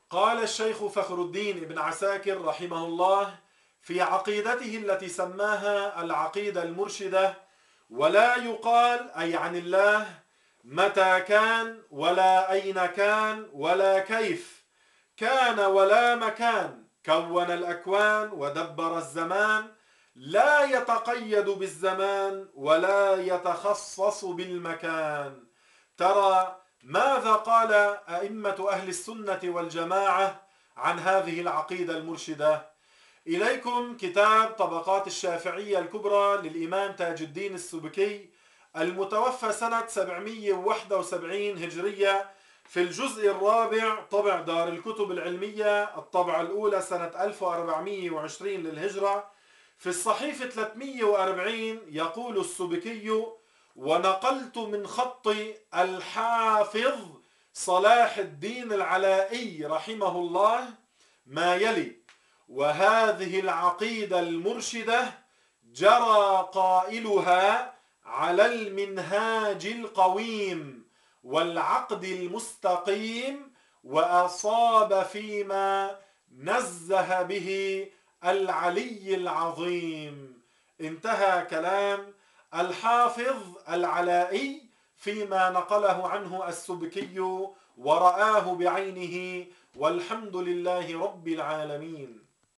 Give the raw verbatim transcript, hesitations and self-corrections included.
قال الشيخ فخر الدين ابن عساكر رحمه الله في عقيدته التي سماها العقيدة المرشدة: ولا يقال أي عن الله متى كان ولا أين كان ولا كيف كان ولا مكان، كون الأكوان ودبر الزمان، لا يتقيد بالزمان ولا يتخصص بالمكان. ترى ماذا قال أئمة أهل السنة والجماعة عن هذه العقيدة المرشدة؟ إليكم كتاب طبقات الشافعية الكبرى للإمام تاج الدين السبكي المتوفى سنة سبعمئة وواحد وسبعين هجرية، في الجزء الرابع، طبع دار الكتب العلمية، الطبعة الأولى سنة ألف وأربعمئة وعشرين للهجرة، في الصحيفة ثلاثمئة وأربعين يقول السبكي: ونقلت من خط الحافظ صلاح الدين العلائي رحمه الله ما يلي: وهذه العقيدة المرشدة جرى قائلها على المنهاج القويم والعقد المستقيم، وأصاب فيما نزه به العلي العظيم. انتهى كلام الحافظ العلائي فيما نقله عنه السبكي ورآه بعينه، والحمد لله رب العالمين.